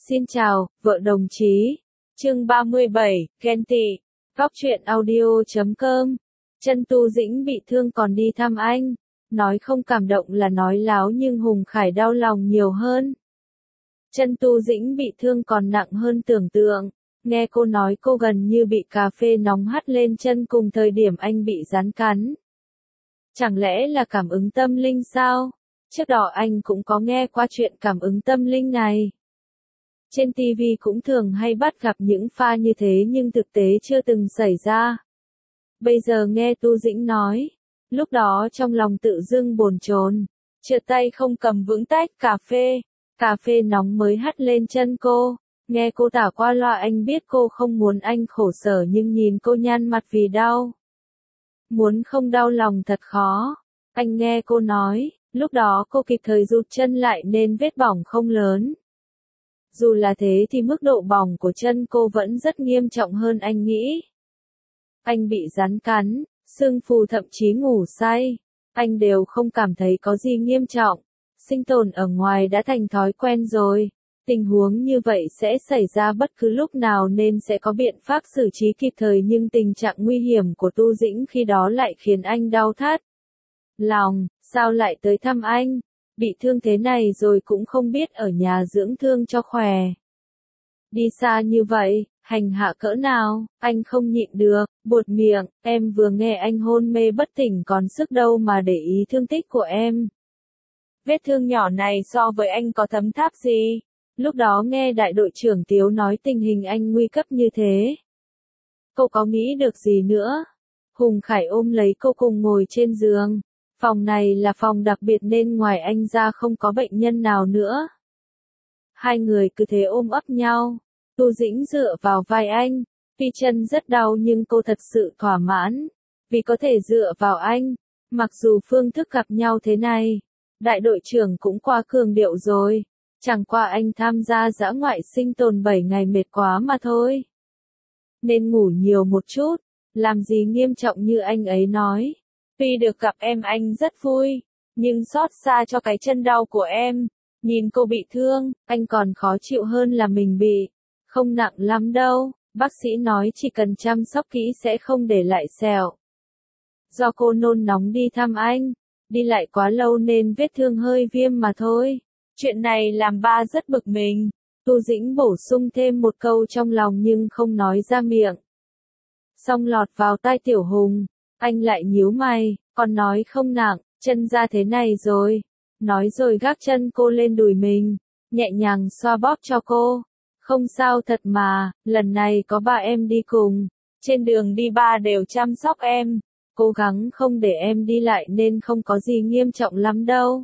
Xin chào, vợ đồng chí. Chương 37, ghen tị. Góc truyện audio.com. Chân Tu Dĩnh bị thương còn đi thăm anh. Nói không cảm động là nói láo nhưng Hùng Khải đau lòng nhiều hơn. Chân Tu Dĩnh bị thương còn nặng hơn tưởng tượng. Nghe cô nói cô gần như bị cà phê nóng hắt lên chân cùng thời điểm anh bị rắn cắn. Chẳng lẽ là cảm ứng tâm linh sao? Trước đó anh cũng có nghe qua chuyện cảm ứng tâm linh này. Trên TV cũng thường hay bắt gặp những pha như thế nhưng thực tế chưa từng xảy ra. Bây giờ nghe Tu Dĩnh nói, lúc đó trong lòng tự dưng bồn chồn, trượt tay không cầm vững tách cà phê nóng mới hắt lên chân cô. Nghe cô tả qua loa anh biết cô không muốn anh khổ sở nhưng nhìn cô nhăn mặt vì đau. Muốn không đau lòng thật khó. Anh nghe cô nói, lúc đó cô kịp thời rụt chân lại nên vết bỏng không lớn. Dù là thế thì mức độ bỏng của chân cô vẫn rất nghiêm trọng hơn anh nghĩ. Anh bị rắn cắn, sưng phù thậm chí ngủ say. Anh đều không cảm thấy có gì nghiêm trọng. Sinh tồn ở ngoài đã thành thói quen rồi. Tình huống như vậy sẽ xảy ra bất cứ lúc nào nên sẽ có biện pháp xử trí kịp thời nhưng tình trạng nguy hiểm của Tu Dĩnh khi đó lại khiến anh đau thắt lòng. Sao lại tới thăm anh? Bị thương thế này rồi cũng không biết ở nhà dưỡng thương cho khỏe. Đi xa như vậy, hành hạ cỡ nào, anh không nhịn được, buột miệng, em vừa nghe anh hôn mê bất tỉnh còn sức đâu mà để ý thương tích của em. Vết thương nhỏ này so với anh có thấm tháp gì? Lúc đó nghe đại đội trưởng Tiếu nói tình hình anh nguy cấp như thế. Cô có nghĩ được gì nữa? Hùng Khải ôm lấy cô cùng ngồi trên giường. Phòng này là phòng đặc biệt nên ngoài anh ra không có bệnh nhân nào nữa. Hai người cứ thế ôm ấp nhau. Tu Dĩnh dựa vào vai anh. Tuy chân rất đau nhưng cô thật sự thỏa mãn. Vì có thể dựa vào anh. Mặc dù phương thức gặp nhau thế này. Đại đội trưởng cũng qua cường điệu rồi. Chẳng qua anh tham gia dã ngoại sinh tồn 7 ngày mệt quá mà thôi. Nên ngủ nhiều một chút. Làm gì nghiêm trọng như anh ấy nói. Tuy được gặp em anh rất vui, nhưng xót xa cho cái chân đau của em. Nhìn cô bị thương, anh còn khó chịu hơn là mình bị. Không nặng lắm đâu, bác sĩ nói chỉ cần chăm sóc kỹ sẽ không để lại sẹo. Do cô nôn nóng đi thăm anh, đi lại quá lâu nên vết thương hơi viêm mà thôi. Chuyện này làm ba rất bực mình. Tu Dĩnh bổ sung thêm một câu trong lòng nhưng không nói ra miệng. Xong lọt vào tai Tiểu Hùng. Anh lại nhíu mày, còn nói không nặng, chân ra thế này rồi. Nói rồi gác chân cô lên đùi mình, nhẹ nhàng xoa bóp cho cô. Không sao thật mà, lần này có ba em đi cùng. Trên đường đi ba đều chăm sóc em. Cố gắng không để em đi lại nên không có gì nghiêm trọng lắm đâu.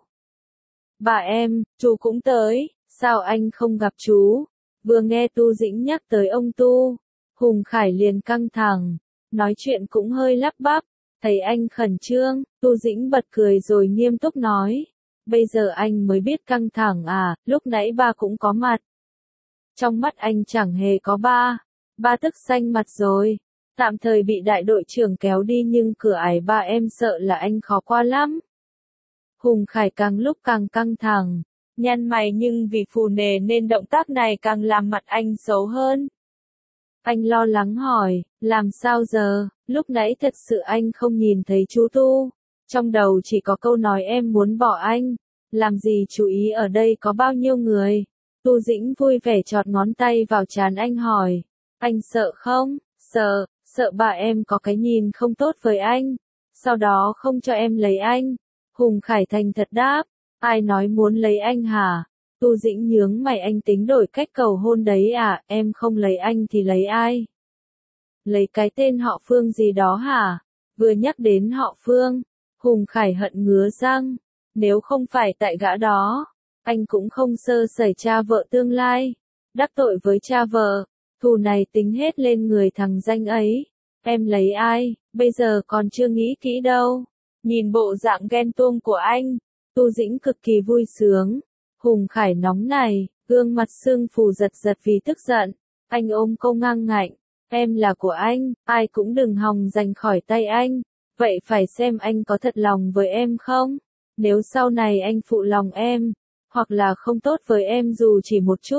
Bà em, chú cũng tới, sao anh không gặp chú? Vừa nghe Tu Dĩnh nhắc tới ông Tu, Hùng Khải liền căng thẳng. Nói chuyện cũng hơi lắp bắp, thấy anh khẩn trương, Tu Dĩnh bật cười rồi nghiêm túc nói. Bây giờ anh mới biết căng thẳng à, lúc nãy ba cũng có mặt. Trong mắt anh chẳng hề có ba. Ba tức xanh mặt rồi. Tạm thời bị đại đội trưởng kéo đi nhưng cửa ải ba em sợ là anh khó qua lắm. Hùng Khải càng lúc càng căng thẳng, nhăn mày nhưng vì phù nề nên động tác này càng làm mặt anh xấu hơn. Anh lo lắng hỏi, làm sao giờ, lúc nãy thật sự anh không nhìn thấy chú Tu. Trong đầu chỉ có câu nói em muốn bỏ anh. Làm gì chú ý ở đây có bao nhiêu người. Tu Dĩnh vui vẻ chọt ngón tay vào trán anh hỏi. Anh sợ không? Sợ bà em có cái nhìn không tốt với anh. Sau đó không cho em lấy anh. Hùng Khải thành thật đáp. Ai nói muốn lấy anh hả? Tu Dĩnh nhướng mày anh tính đổi cách cầu hôn đấy à, em không lấy anh thì lấy ai? Lấy cái tên họ Phương gì đó hả? Vừa nhắc đến họ Phương, Hùng Khải hận ngứa răng. Nếu không phải tại gã đó, anh cũng không sơ sẩy cha vợ tương lai. Đắc tội với cha vợ, thù này tính hết lên người thằng danh ấy. Em lấy ai, bây giờ còn chưa nghĩ kỹ đâu. Nhìn bộ dạng ghen tuông của anh, Tu Dĩnh cực kỳ vui sướng. Hùng Khải nóng này, gương mặt sưng phù giật giật vì tức giận. Anh ôm cô ngang ngạnh. Em là của anh, ai cũng đừng hòng giành khỏi tay anh. Vậy phải xem anh có thật lòng với em không? Nếu sau này anh phụ lòng em, hoặc là không tốt với em dù chỉ một chút,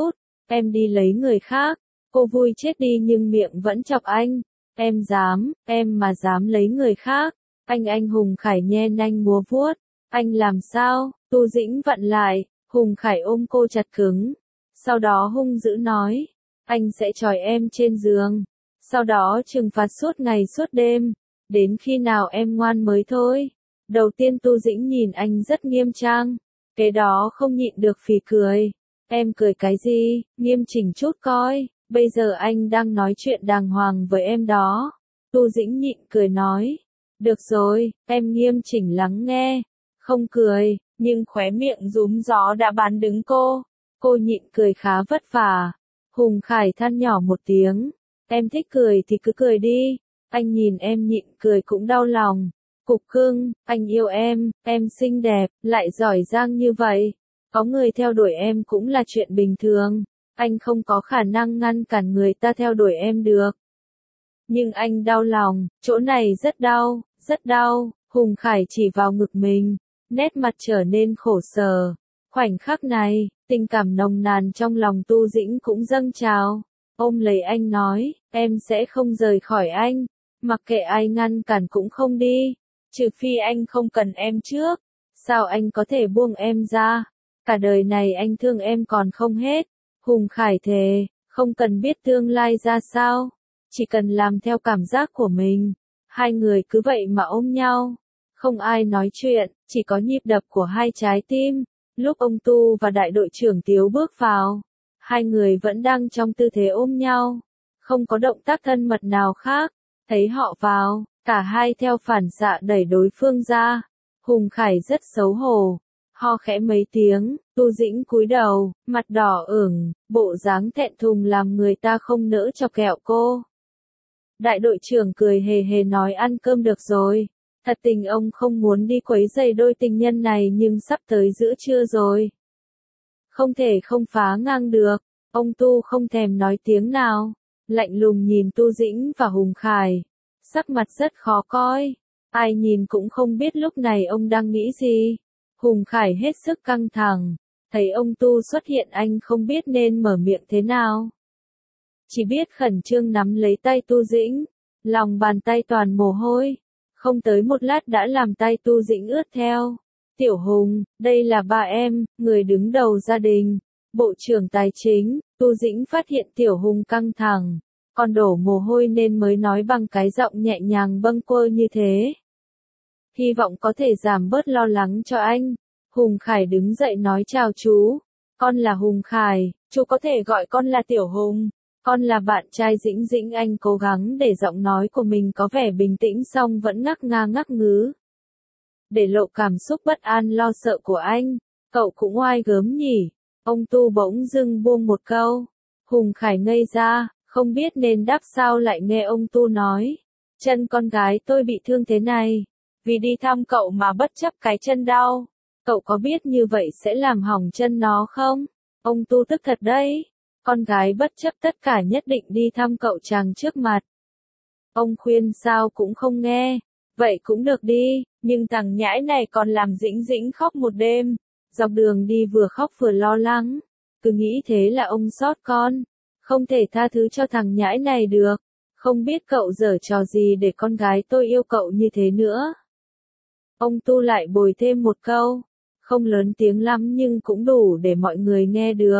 em đi lấy người khác. Cô vui chết đi nhưng miệng vẫn chọc anh. Em dám, em mà dám lấy người khác. Anh Hùng Khải nhe nanh múa vuốt. Anh làm sao? Tu Dĩnh vặn lại, Hùng Khải ôm cô chặt cứng. Sau đó hung dữ nói, anh sẽ trói em trên giường. Sau đó trừng phạt suốt ngày suốt đêm. Đến khi nào em ngoan mới thôi. Đầu tiên Tu Dĩnh nhìn anh rất nghiêm trang. Kế đó không nhịn được phì cười. Em cười cái gì, nghiêm chỉnh chút coi. Bây giờ anh đang nói chuyện đàng hoàng với em đó. Tu Dĩnh nhịn cười nói. Được rồi, em nghiêm chỉnh lắng nghe. Không cười, nhưng khóe miệng rúm gió đã bán đứng cô. Cô nhịn cười khá vất vả. Hùng Khải than nhỏ một tiếng. Em thích cười thì cứ cười đi. Anh nhìn em nhịn cười cũng đau lòng. Cục cưng, anh yêu em xinh đẹp, lại giỏi giang như vậy. Có người theo đuổi em cũng là chuyện bình thường. Anh không có khả năng ngăn cản người ta theo đuổi em được. Nhưng anh đau lòng, chỗ này rất đau, rất đau. Hùng Khải chỉ vào ngực mình, nét mặt trở nên khổ sở. Khoảnh khắc này, tình cảm nồng nàn trong lòng Tu Dĩnh cũng dâng trào. Ôm lấy anh nói, em sẽ không rời khỏi anh. Mặc kệ ai ngăn cản cũng không đi. Trừ phi anh không cần em trước. Sao anh có thể buông em ra? Cả đời này anh thương em còn không hết. Hùng Khải thề, không cần biết tương lai ra sao. Chỉ cần làm theo cảm giác của mình. Hai người cứ vậy mà ôm nhau. Không ai nói chuyện, chỉ có nhịp đập của hai trái tim. Lúc ông Tu và đại đội trưởng Tiếu bước vào, hai người vẫn đang trong tư thế ôm nhau. Không có động tác thân mật nào khác. Thấy họ vào, cả hai theo phản xạ đẩy đối phương ra. Hùng Khải rất xấu hổ. Ho khẽ mấy tiếng, Tu Dĩnh cúi đầu, mặt đỏ ửng, bộ dáng thẹn thùng làm người ta không nỡ chọc ghẹo cô. Đại đội trưởng cười hề hề nói ăn cơm được rồi. Thật tình ông không muốn đi quấy rầy đôi tình nhân này nhưng sắp tới giữa trưa rồi. Không thể không phá ngang được. Ông Tu không thèm nói tiếng nào. Lạnh lùng nhìn Tu Dĩnh và Hùng Khải. Sắc mặt rất khó coi. Ai nhìn cũng không biết lúc này ông đang nghĩ gì. Hùng Khải hết sức căng thẳng. Thấy ông Tu xuất hiện anh không biết nên mở miệng thế nào. Chỉ biết khẩn trương nắm lấy tay Tu Dĩnh. Lòng bàn tay toàn mồ hôi. Không tới một lát đã làm tay Tu Dĩnh ướt theo. Tiểu Hùng, đây là ba em, người đứng đầu gia đình. Bộ trưởng Tài chính. Tu Dĩnh phát hiện Tiểu Hùng căng thẳng. Còn đổ mồ hôi nên mới nói bằng cái giọng nhẹ nhàng bâng quơ như thế. Hy vọng có thể giảm bớt lo lắng cho anh. Hùng Khải đứng dậy nói chào chú. Con là Hùng Khải, chú có thể gọi con là Tiểu Hùng. Con là bạn trai Dĩnh Dĩnh. Anh cố gắng để giọng nói của mình có vẻ bình tĩnh song vẫn ngắc nga ngắc ngứ. Để lộ cảm xúc bất an lo sợ của anh. Cậu cũng oai gớm nhỉ. Ông Tu bỗng dưng buông một câu. Hùng Khải ngây ra, không biết nên đáp sao lại nghe ông Tu nói. Chân con gái tôi bị thương thế này. Vì đi thăm cậu mà bất chấp cái chân đau. Cậu có biết như vậy sẽ làm hỏng chân nó không? Ông Tu tức thật đấy. Con gái bất chấp tất cả nhất định đi thăm cậu chàng trước mặt. Ông khuyên sao cũng không nghe. Vậy cũng được đi, nhưng thằng nhãi này còn làm Dĩnh Dĩnh khóc một đêm. Dọc đường đi vừa khóc vừa lo lắng. Cứ nghĩ thế là ông xót con. Không thể tha thứ cho thằng nhãi này được. Không biết cậu giở trò gì để con gái tôi yêu cậu như thế nữa. Ông Tu lại bồi thêm một câu. Không lớn tiếng lắm nhưng cũng đủ để mọi người nghe được.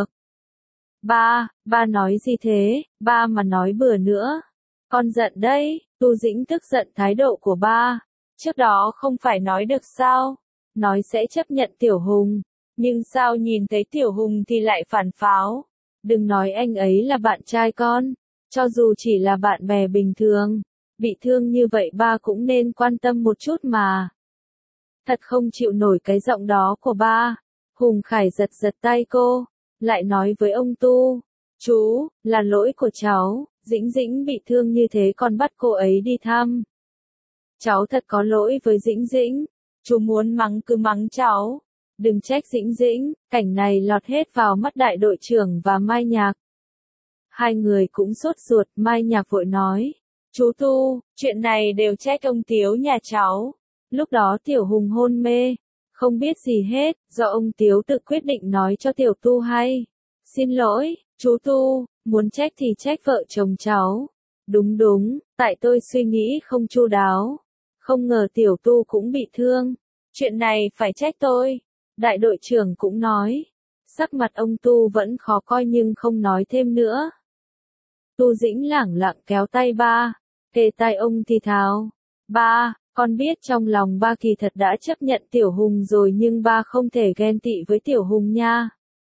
Ba nói gì thế, ba mà nói bừa nữa. Con giận đấy. Tu Dĩnh tức giận thái độ của ba. Trước đó không phải nói được sao? Nói sẽ chấp nhận Tiểu Hùng. Nhưng sao nhìn thấy Tiểu Hùng thì lại phản pháo? Đừng nói anh ấy là bạn trai con. Cho dù chỉ là bạn bè bình thường. Bị thương như vậy ba cũng nên quan tâm một chút mà. Thật không chịu nổi cái giọng đó của ba. Hùng Khải giật giật tay cô. Lại nói với ông Tu. Chú, là lỗi của cháu. Dĩnh Dĩnh bị thương như thế còn bắt cô ấy đi thăm. Cháu thật có lỗi với Dĩnh Dĩnh. Chú muốn mắng cứ mắng cháu. Đừng trách Dĩnh Dĩnh. Cảnh này lọt hết vào mắt đại đội trưởng và Mai Nhạc. Hai người cũng sốt ruột. Mai Nhạc vội nói. Chú Tu, chuyện này đều trách ông Tiếu nhà cháu. Lúc đó Tiểu Hùng hôn mê. Không biết gì hết. Do ông Tiếu tự quyết định nói cho Tiểu Tu hay. Xin lỗi, Chú Tu, muốn trách thì trách vợ chồng cháu. Đúng đúng, tại tôi suy nghĩ không chu đáo. Không ngờ tiểu Tu cũng bị thương. Chuyện này phải trách tôi. Đại đội trưởng cũng nói. Sắc mặt ông Tu vẫn khó coi nhưng không nói thêm nữa. Tu Dĩnh lẳng lặng kéo tay ba, kề tai ông thì thào. Ba, con biết trong lòng ba kỳ thật đã chấp nhận Tiểu Hùng rồi nhưng ba không thể ghen tị với Tiểu Hùng nha.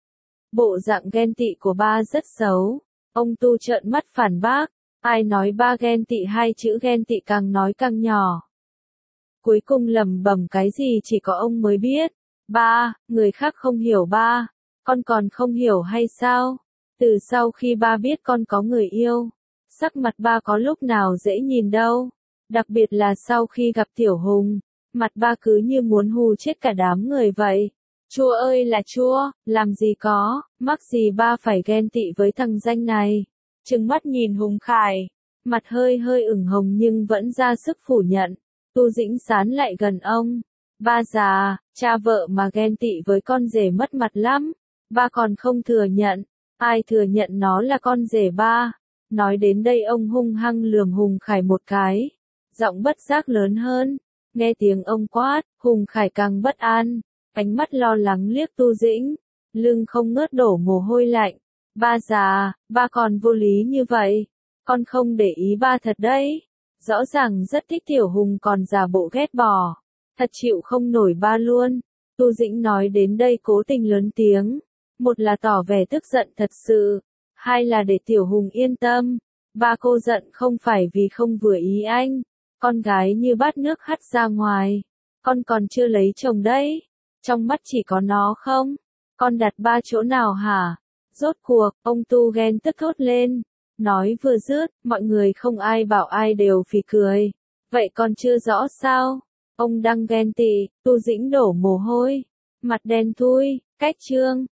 Bộ dạng ghen tị của ba rất xấu. Ông Tu trợn mắt phản bác. Ai nói ba ghen tị, hai chữ ghen tị càng nói càng nhỏ. Cuối cùng lẩm bẩm cái gì chỉ có ông mới biết. Ba, người khác không hiểu ba. Con còn không hiểu hay sao? Từ sau khi ba biết con có người yêu, sắc mặt ba có lúc nào dễ nhìn đâu. Đặc biệt là sau khi gặp Tiểu Hùng, mặt ba cứ như muốn hù chết cả đám người vậy. Chua ơi là chua, làm gì có, mắc gì ba phải ghen tị với thằng danh này. Trừng mắt nhìn Hùng Khải, mặt hơi hơi ửng hồng nhưng vẫn ra sức phủ nhận. Tu Dĩnh sán lại gần ông. Ba già, cha vợ mà ghen tị với con rể mất mặt lắm. Ba còn không thừa nhận. Ai thừa nhận nó là con rể ba. Nói đến đây ông hung hăng lườm Hùng Khải một cái. Giọng bất giác lớn hơn. Nghe tiếng ông quát, Hùng Khải càng bất an. Ánh mắt lo lắng liếc Tu Dĩnh. Lưng không ngớt đổ mồ hôi lạnh. Ba già, ba còn vô lý như vậy. Con không để ý ba thật đấy. Rõ ràng rất thích Tiểu Hùng còn giả bộ ghét bỏ. Thật chịu không nổi ba luôn. Tu Dĩnh nói đến đây cố tình lớn tiếng. Một là tỏ vẻ tức giận thật sự. Hai là để Tiểu Hùng yên tâm. Ba cô giận không phải vì không vừa ý anh. Con gái như bát nước hắt ra ngoài. Con còn chưa lấy chồng đấy. Trong mắt chỉ có nó không? Con đặt ba chỗ nào hả? Rốt cuộc, ông Tu ghen tức thốt lên. Nói vừa dứt, mọi người không ai bảo ai đều phì cười. Vậy còn chưa rõ sao? Ông đang ghen tị, Tu Dĩnh đổ mồ hôi. Mặt đen thui, cách trương.